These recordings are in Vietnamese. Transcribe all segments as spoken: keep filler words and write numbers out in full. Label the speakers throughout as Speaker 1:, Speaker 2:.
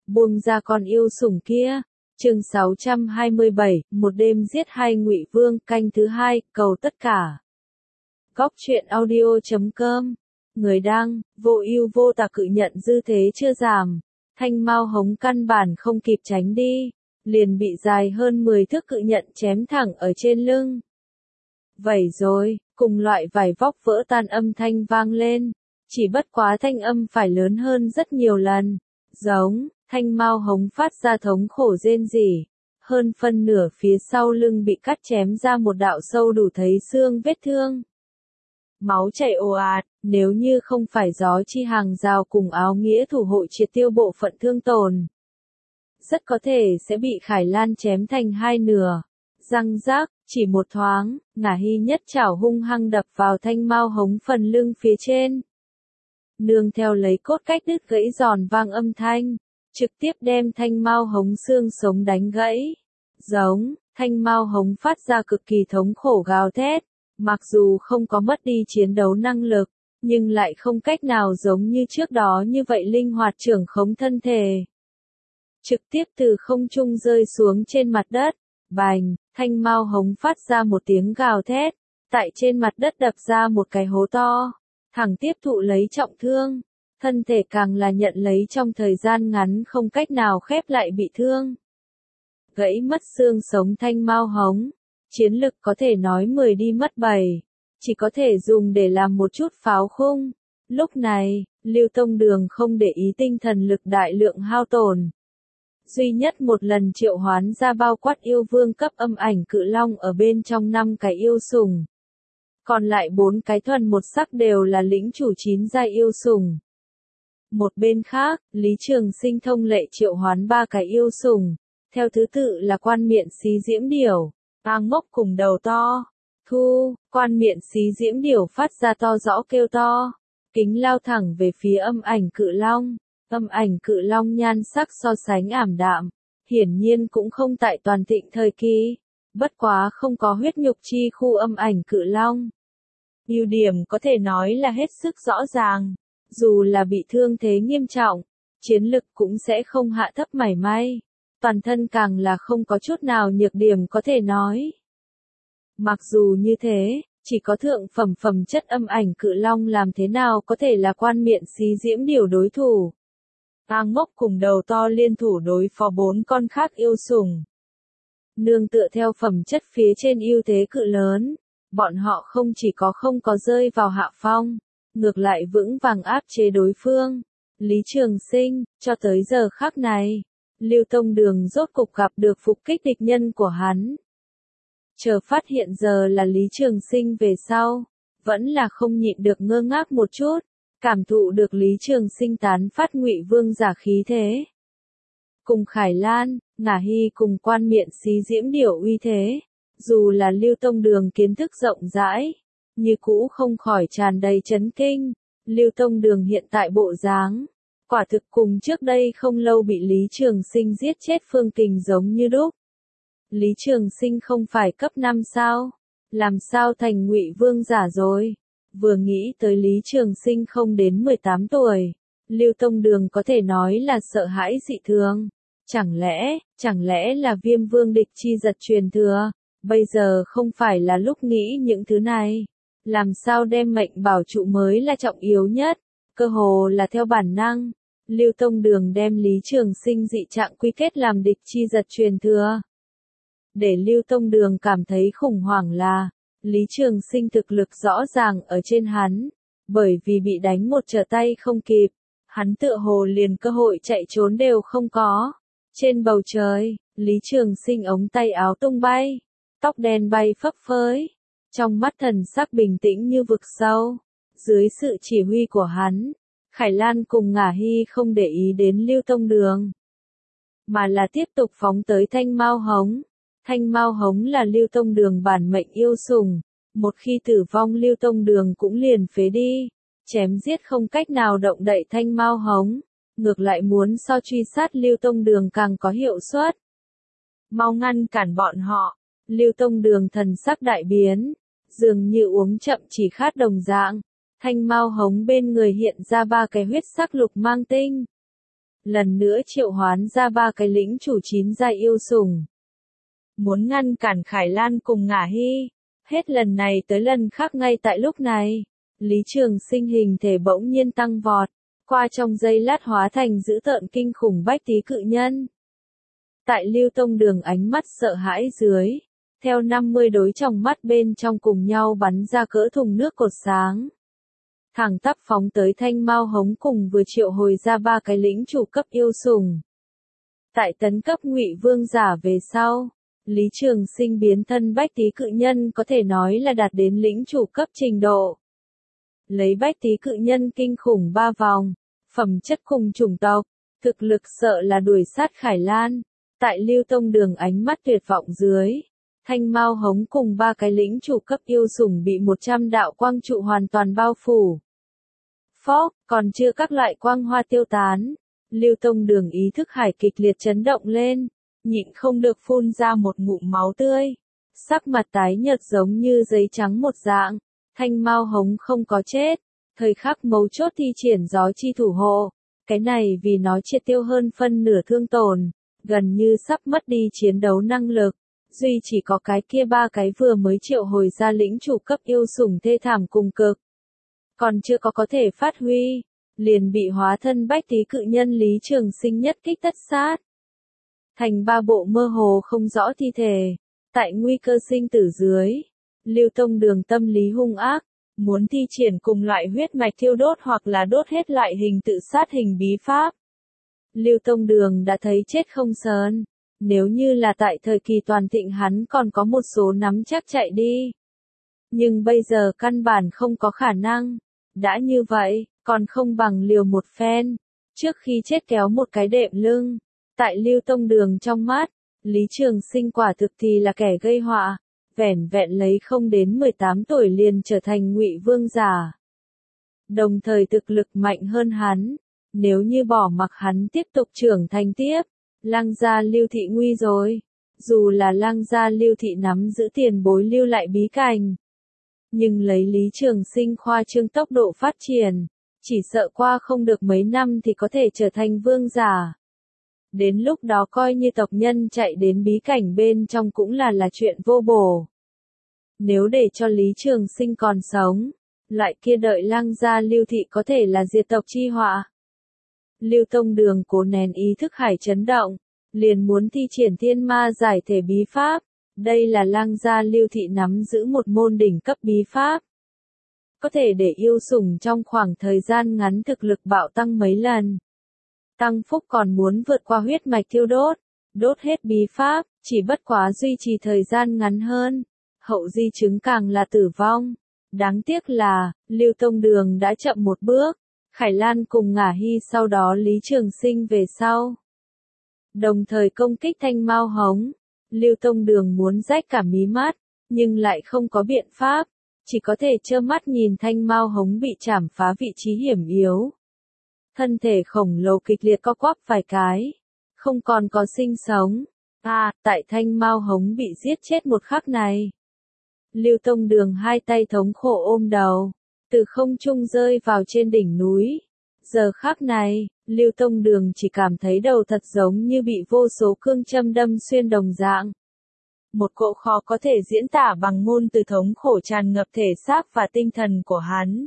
Speaker 1: buông ra con yêu sủng kia. Chương sáu trăm hai mươi bảy, một đêm giết hai Ngụy Vương, canh thứ hai, cầu tất cả. Góc truyện audio chấm com. Người đăng, vô ưu vô tà cự nhận dư thế chưa giảm. Thanh Mao Hống căn bản không kịp tránh đi, liền bị dài hơn mười thước cự nhận chém thẳng ở trên lưng. Vậy rồi, cùng loại vải vóc vỡ tan âm thanh vang lên, chỉ bất quá thanh âm phải lớn hơn rất nhiều lần. Giống, Thanh Mao Hống phát ra thống khổ rên rỉ, hơn phân nửa phía sau lưng bị cắt chém ra một đạo sâu đủ thấy xương vết thương. Máu chảy ồ ạt, nếu như không phải gió chi hàng rào cùng áo nghĩa thủ hộ triệt tiêu bộ phận thương tổn, rất có thể sẽ bị Khải Lan chém thành hai nửa. Răng rác, chỉ một thoáng, Ngả Hy nhất chảo hung hăng đập vào Thanh Mao Hống phần lưng phía trên. Nương theo lấy cốt cách đứt gãy giòn vang âm thanh, trực tiếp đem Thanh Mao Hống xương sống đánh gãy. Giống, Thanh Mao Hống phát ra cực kỳ thống khổ gào thét, mặc dù không có mất đi chiến đấu năng lực, nhưng lại không cách nào giống như trước đó như vậy linh hoạt trưởng khống thân thể. Trực tiếp từ không trung rơi xuống trên mặt đất, bành, Thanh Mao Hống phát ra một tiếng gào thét, tại trên mặt đất đập ra một cái hố to, thẳng tiếp thụ lấy trọng thương, thân thể càng là nhận lấy trong thời gian ngắn không cách nào khép lại bị thương. Gãy mất xương sống Thanh Mao Hống, chiến lực có thể nói mười đi mất bảy, chỉ có thể dùng để làm một chút pháo khung. Lúc này, Lưu Tông Đường không để ý tinh thần lực đại lượng hao tổn. Duy nhất một lần triệu hoán ra bao quát yêu vương cấp âm ảnh cự long ở bên trong năm cái yêu sủng. Còn lại bốn cái thuần một sắc đều là lĩnh chủ chín giai yêu sủng. Một bên khác, Lý Trường Sinh thông lệ triệu hoán ba cái yêu sủng, theo thứ tự là quan miện xí diễm điểu, A Ngốc cùng đầu to. Thu, quan miện xí diễm điểu phát ra to rõ kêu to, kính lao thẳng về phía âm ảnh cự long. Âm ảnh cự long nhan sắc so sánh ảm đạm, hiển nhiên cũng không tại toàn thịnh thời kỳ, bất quá không có huyết nhục chi khu âm ảnh cự long. Ưu điểm có thể nói là hết sức rõ ràng, dù là bị thương thế nghiêm trọng, chiến lực cũng sẽ không hạ thấp mảy may, toàn thân càng là không có chút nào nhược điểm có thể nói. Mặc dù như thế, chỉ có thượng phẩm phẩm chất âm ảnh cự long làm thế nào có thể là quan miện xí diễm điểu đối thủ. A Ngốc cùng đầu to liên thủ đối phó bốn con khác yêu sủng. Nương tựa theo phẩm chất phía trên ưu thế cự lớn, bọn họ không chỉ có không có rơi vào hạ phong, ngược lại vững vàng áp chế đối phương. Lý Trường Sinh, cho tới giờ khắc này, Lưu Tông Đường rốt cục gặp được phục kích địch nhân của hắn. Chờ phát hiện giờ là Lý Trường Sinh về sau, vẫn là không nhịn được ngơ ngác một chút. Cảm thụ được Lý Trường Sinh tán phát Ngụy Vương giả khí thế. Cùng Khải Lan, Ngả Hy cùng quan miện xí diễm điểu uy thế, dù là Lưu Tông Đường kiến thức rộng rãi, như cũ không khỏi tràn đầy chấn kinh. Lưu Tông Đường hiện tại bộ dáng, quả thực cùng trước đây không lâu bị Lý Trường Sinh giết chết Phương Kình giống như đúc. Lý Trường Sinh không phải cấp năm sao? Làm sao thành Ngụy Vương giả rồi? Vừa nghĩ tới Lý Trường Sinh không đến mười tám tuổi, Lưu Tông Đường có thể nói là sợ hãi dị thường. Chẳng lẽ, chẳng lẽ là Viêm Vương địch chi giật truyền thừa? Bây giờ không phải là lúc nghĩ những thứ này. Làm sao đem mệnh bảo trụ mới là trọng yếu nhất, cơ hồ là theo bản năng. Lưu Tông Đường đem Lý Trường Sinh dị trạng quy kết làm địch chi giật truyền thừa. Để Lưu Tông Đường cảm thấy khủng hoảng là, Lý Trường Sinh thực lực rõ ràng ở trên hắn, bởi vì bị đánh một trở tay không kịp, hắn tựa hồ liền cơ hội chạy trốn đều không có. Trên bầu trời, Lý Trường Sinh ống tay áo tung bay, tóc đen bay phấp phới, trong mắt thần sắc bình tĩnh như vực sâu. Dưới sự chỉ huy của hắn, Khải Lan cùng Ngả Hy không để ý đến Lưu Tông Đường, mà là tiếp tục phóng tới Thanh Mao Hống. Thanh Mao Hống là Lưu Tông Đường bản mệnh yêu sủng, một khi tử vong Lưu Tông Đường cũng liền phế đi, chém giết không cách nào động đậy Thanh Mao Hống, ngược lại muốn so truy sát Lưu Tông Đường càng có hiệu suất. Mau ngăn cản bọn họ, Lưu Tông Đường thần sắc đại biến, dường như uống chậm chỉ khát đồng dạng. Thanh Mao Hống bên người hiện ra ba cái huyết sắc lục mang tinh. lần nữa triệu hoán ra ba cái lĩnh chủ chín giai yêu sủng. Muốn ngăn cản Khải Lan cùng Ngả Hy. Hết lần này tới lần khác ngay tại lúc này, Lý Trường Sinh hình thể bỗng nhiên tăng vọt, qua trong giây lát hóa thành dữ tợn kinh khủng bách tí cự nhân. Tại Lưu Tông Đường ánh mắt sợ hãi dưới, theo năm mươi đối trong mắt bên trong cùng nhau bắn ra cỡ thùng nước cột sáng. Thẳng tắp phóng tới Thanh Mao Hống cùng vừa triệu hồi ra ba cái lĩnh chủ cấp yêu sủng. Tại tấn cấp Ngụy Vương giả về sau, Lý Trường Sinh biến thân bách tí cự nhân có thể nói là đạt đến lĩnh chủ cấp trình độ. Lấy bách tí cự nhân kinh khủng ba vòng, phẩm chất cùng chủng tộc, thực lực sợ là đuổi sát Khải Lan. Tại Lưu Tông Đường ánh mắt tuyệt vọng dưới, Thanh Mao Hống cùng ba cái lĩnh chủ cấp yêu sủng bị một trăm đạo quang trụ hoàn toàn bao phủ. Phốc, còn chưa các loại quang hoa tiêu tán, Lưu Tông Đường ý thức hải kịch liệt chấn động lên, nhịn không được phun ra một ngụm máu tươi, sắc mặt tái nhợt giống như giấy trắng một dạng. Thanh Mao Hống không có chết, thời khắc mấu chốt thi triển gió chi thủ hộ, cái này vì nó triệt tiêu hơn phân nửa thương tổn, gần như sắp mất đi chiến đấu năng lực, duy chỉ có cái kia ba cái vừa mới triệu hồi ra lĩnh chủ cấp yêu sủng thê thảm cùng cực. Còn chưa có có thể phát huy, liền bị hóa thân bách tí cự nhân Lý Trường Sinh nhất kích tất sát. Thành ba bộ mơ hồ không rõ thi thể, tại nguy cơ sinh tử dưới, Lưu Tông Đường tâm lý hung ác, muốn thi triển cùng loại huyết mạch thiêu đốt hoặc là đốt hết loại hình tự sát hình bí pháp. Lưu Tông Đường đã thấy chết không sờn, nếu như là tại thời kỳ toàn thịnh hắn còn có một số nắm chắc chạy đi. Nhưng bây giờ căn bản không có khả năng, đã như vậy, còn không bằng liều một phen, trước khi chết kéo một cái đệm lưng. Tại Lưu Tông Đường trong mắt, Lý Trường Sinh quả thực thì là kẻ gây họa, vẻn vẹn lấy không đến mười tám tuổi liền trở thành Ngụy Vương giả. Đồng thời thực lực mạnh hơn hắn, nếu như bỏ mặc hắn tiếp tục trưởng thành tiếp, Lăng gia Lưu thị nguy rồi. Dù là Lăng gia Lưu thị nắm giữ tiền bối lưu lại bí cảnh, nhưng lấy Lý Trường Sinh khoa trương tốc độ phát triển, chỉ sợ qua không được mấy năm thì có thể trở thành vương giả. Đến lúc đó coi như tộc nhân chạy đến bí cảnh bên trong cũng là là chuyện vô bổ. Nếu để cho Lý Trường Sinh còn sống, loại kia đợi Lăng gia Lưu thị có thể là diệt tộc chi họa. Lưu Tông Đường cố nén ý thức hải chấn động, liền muốn thi triển thiên ma giải thể bí pháp. Đây là Lăng gia Lưu thị nắm giữ một môn đỉnh cấp bí pháp, có thể để yêu sủng trong khoảng thời gian ngắn thực lực bạo tăng mấy lần. Tăng phúc còn muốn vượt qua huyết mạch thiêu đốt, đốt hết bí pháp, chỉ bất quá duy trì thời gian ngắn hơn, hậu di chứng càng là tử vong. Đáng tiếc là, Lưu Tông Đường đã chậm một bước, Khải Lan cùng Ngả Hy sau đó Lý Trường Sinh về sau. Đồng thời công kích Thanh Mao Hống, Lưu Tông Đường muốn rách cả mí mắt, nhưng lại không có biện pháp, chỉ có thể trơ mắt nhìn Thanh Mao Hống bị chảm phá vị trí hiểm yếu. Thân thể khổng lồ kịch liệt co quắp vài cái, không còn có sinh sống. À, tại Thanh Mao Hống bị giết chết một khắc này, Lưu Tông Đường hai tay thống khổ ôm đầu, từ không trung rơi vào trên đỉnh núi. Giờ khắc này, Lưu Tông Đường chỉ cảm thấy đầu thật giống như bị vô số cương châm đâm xuyên đồng dạng. Một cỗ khó có thể diễn tả bằng ngôn từ thống khổ tràn ngập thể xác và tinh thần của hắn.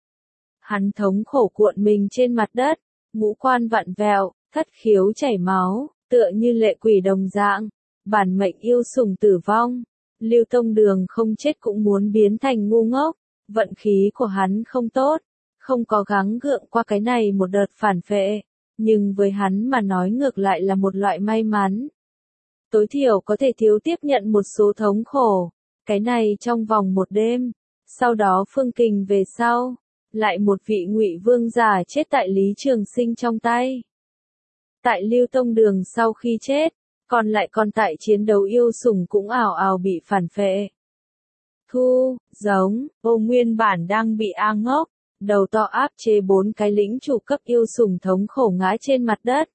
Speaker 1: Hắn thống khổ cuộn mình trên mặt đất, ngũ quan vặn vẹo, thất khiếu chảy máu, tựa như lệ quỷ đồng dạng, bản mệnh yêu sủng tử vong. Lưu Tông Đường không chết cũng muốn biến thành ngu ngốc, vận khí của hắn không tốt, không có gắng gượng qua cái này một đợt phản phệ, nhưng với hắn mà nói ngược lại là một loại may mắn. Tối thiểu có thể thiếu tiếp nhận một số thống khổ, cái này trong vòng một đêm, sau đó phương kình về sau, lại một vị Ngụy Vương giả chết tại Lý Trường Sinh trong tay. Tại Lưu Tông Đường sau khi chết, còn lại còn tại chiến đấu yêu sủng cũng ào ào bị phản phệ. Thu, giống, ô nguyên bản đang bị A Ngốc, đầu to áp chế bốn cái lĩnh chủ cấp yêu sủng thống khổ ngã trên mặt đất.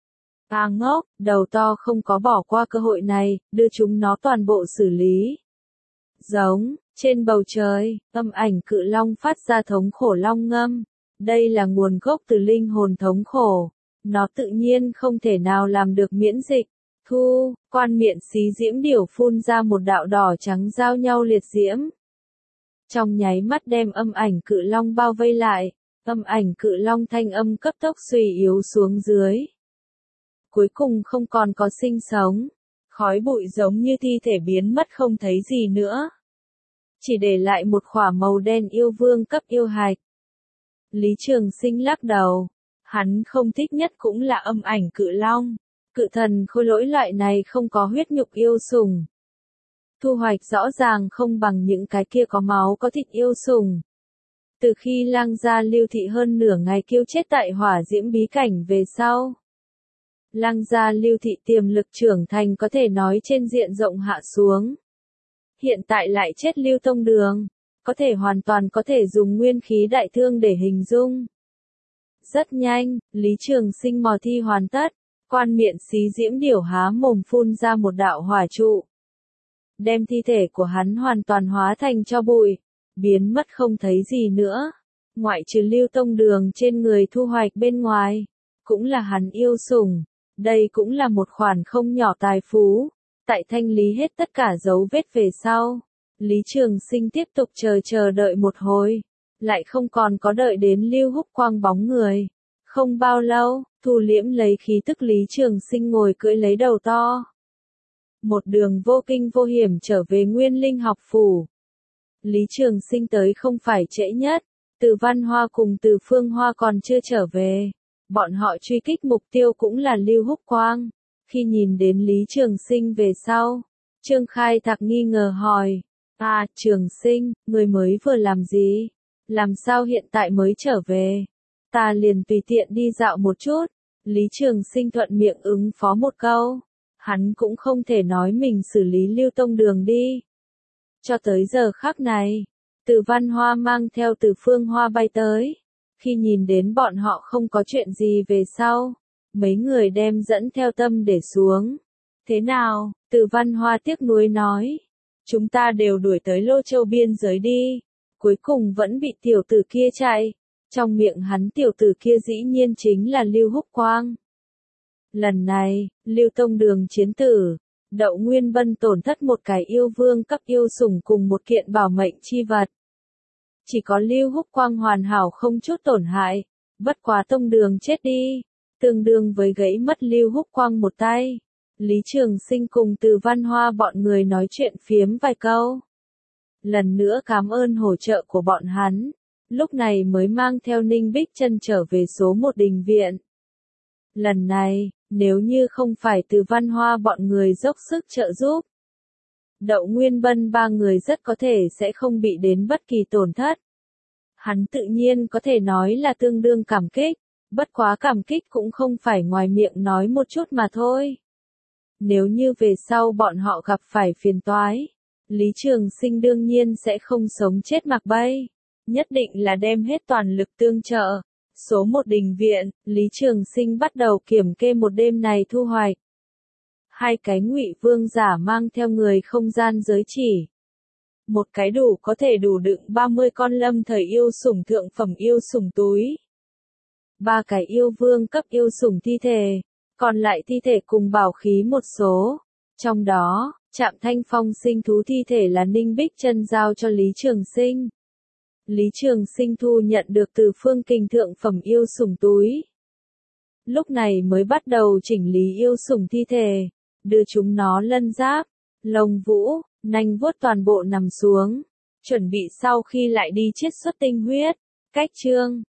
Speaker 1: A Ngốc, đầu to không có bỏ qua cơ hội này, đưa chúng nó toàn bộ xử lý. Giống, trên bầu trời, âm ảnh cự long phát ra thống khổ long ngâm. Đây là nguồn gốc từ linh hồn thống khổ. nó tự nhiên không thể nào làm được miễn dịch. Thu, quan miệng xí diễm điểu phun ra một đạo đỏ trắng giao nhau liệt diễm. Trong nháy mắt đem âm ảnh cự long bao vây lại, âm ảnh cự long thanh âm cấp tốc suy yếu xuống dưới. Cuối cùng không còn có sinh sống, khói bụi giống như thi thể biến mất không thấy gì nữa. Chỉ để lại một khỏa màu đen yêu vương cấp yêu hạch. Lý Trường Sinh lắc đầu, hắn không thích nhất cũng là âm ảnh cự long. Cự thần khôi lỗi loại này không có huyết nhục yêu sủng. Thu hoạch rõ ràng không bằng những cái kia có máu có thịt yêu sủng. Từ khi Lang gia Lưu Thị hơn nửa ngày kêu chết tại hỏa diễm bí cảnh về sau. Lang gia Lưu Thị tiềm lực trưởng thành có thể nói trên diện rộng hạ xuống. Hiện tại lại chết Lưu Tông Đường, có thể hoàn toàn có thể dùng nguyên khí đại thương để hình dung. Rất nhanh, Lý Trường Sinh mò thi hoàn tất, quan miệng xí diễm điểu há mồm phun ra một đạo hỏa trụ. Đem thi thể của hắn hoàn toàn hóa thành tro bụi, biến mất không thấy gì nữa. Ngoại trừ Lưu Tông Đường trên người thu hoạch bên ngoài, cũng là hắn yêu sủng. Đây cũng là một khoản không nhỏ tài phú. Tại thanh lý hết tất cả dấu vết về sau, Lý Trường Sinh tiếp tục chờ chờ đợi một hồi, lại không còn có đợi đến Lưu Húc Quang bóng người. Không bao lâu, thu liễm lấy khí tức Lý Trường Sinh ngồi cưỡi lấy đầu to. Một đường vô kinh vô hiểm trở về Nguyên Linh học phủ. Lý Trường Sinh tới không phải trễ nhất, Từ Văn Hoa cùng Từ Phương Hoa còn chưa trở về. Bọn họ truy kích mục tiêu cũng là Lưu Húc Quang. Khi nhìn đến Lý Trường Sinh về sau, Trương Khai Thạc nghi ngờ hỏi, à, Trường Sinh, người mới vừa làm gì? Làm sao hiện tại mới trở về? Ta liền tùy tiện đi dạo một chút. Lý Trường Sinh thuận miệng ứng phó một câu. Hắn cũng không thể nói mình xử lý Lưu Tông Đường đi. Cho tới giờ khắc này, Từ Văn Hoa mang theo Từ Phương Hoa bay tới. Khi nhìn đến bọn họ không có chuyện gì về sau, mấy người đem dẫn theo tâm để xuống. Thế nào? Từ Văn Hoa tiếc nuối nói. Chúng ta đều đuổi tới Lô Châu biên giới đi. Cuối cùng vẫn bị tiểu tử kia chạy. Trong miệng hắn tiểu tử kia dĩ nhiên chính là Lưu Húc Quang. Lần này, Lưu Tông Đường chiến tử, Đậu Nguyên Bân tổn thất một cái yêu vương cấp yêu sủng cùng một kiện bảo mệnh chi vật. Chỉ có Lưu Húc Quang hoàn hảo không chút tổn hại, bất quá Tông Đường chết đi, tương đương với gãy mất Lưu Húc Quang một tay. Lý Trường Sinh cùng Từ Văn Hoa bọn người nói chuyện phiếm vài câu. Lần nữa cảm ơn hỗ trợ của bọn hắn, lúc này mới mang theo Ninh Bích Chân trở về số một đình viện. Lần này, nếu như không phải Từ Văn Hoa bọn người dốc sức trợ giúp, Đậu Nguyên Bân ba người rất có thể sẽ không bị đến bất kỳ tổn thất. Hắn tự nhiên có thể nói là tương đương cảm kích, bất quá cảm kích cũng không phải ngoài miệng nói một chút mà thôi. Nếu như về sau bọn họ gặp phải phiền toái, Lý Trường Sinh đương nhiên sẽ không sống chết mặc bay, nhất định là đem hết toàn lực tương trợ. Số một đình viện, Lý Trường Sinh bắt đầu kiểm kê một đêm này thu hoạch. Hai cái Ngụy Vương giả mang theo người không gian giới chỉ. Một cái đủ có thể đủ đựng ba mươi con lâm thời yêu sủng thượng phẩm yêu sủng túi. Ba cái yêu vương cấp yêu sủng thi thể, còn lại thi thể cùng bảo khí một số. Trong đó, Trạm Thanh Phong sinh thú thi thể là Ninh Bích Chân giao cho Lý Trường Sinh. Lý Trường Sinh thu nhận được từ Phương Kình thượng phẩm yêu sủng túi. Lúc này mới bắt đầu chỉnh lý yêu sủng thi thể, đưa chúng nó lân giáp, lông vũ, nanh vuốt toàn bộ nằm xuống, chuẩn bị sau khi lại đi chiết xuất tinh huyết. Cách chương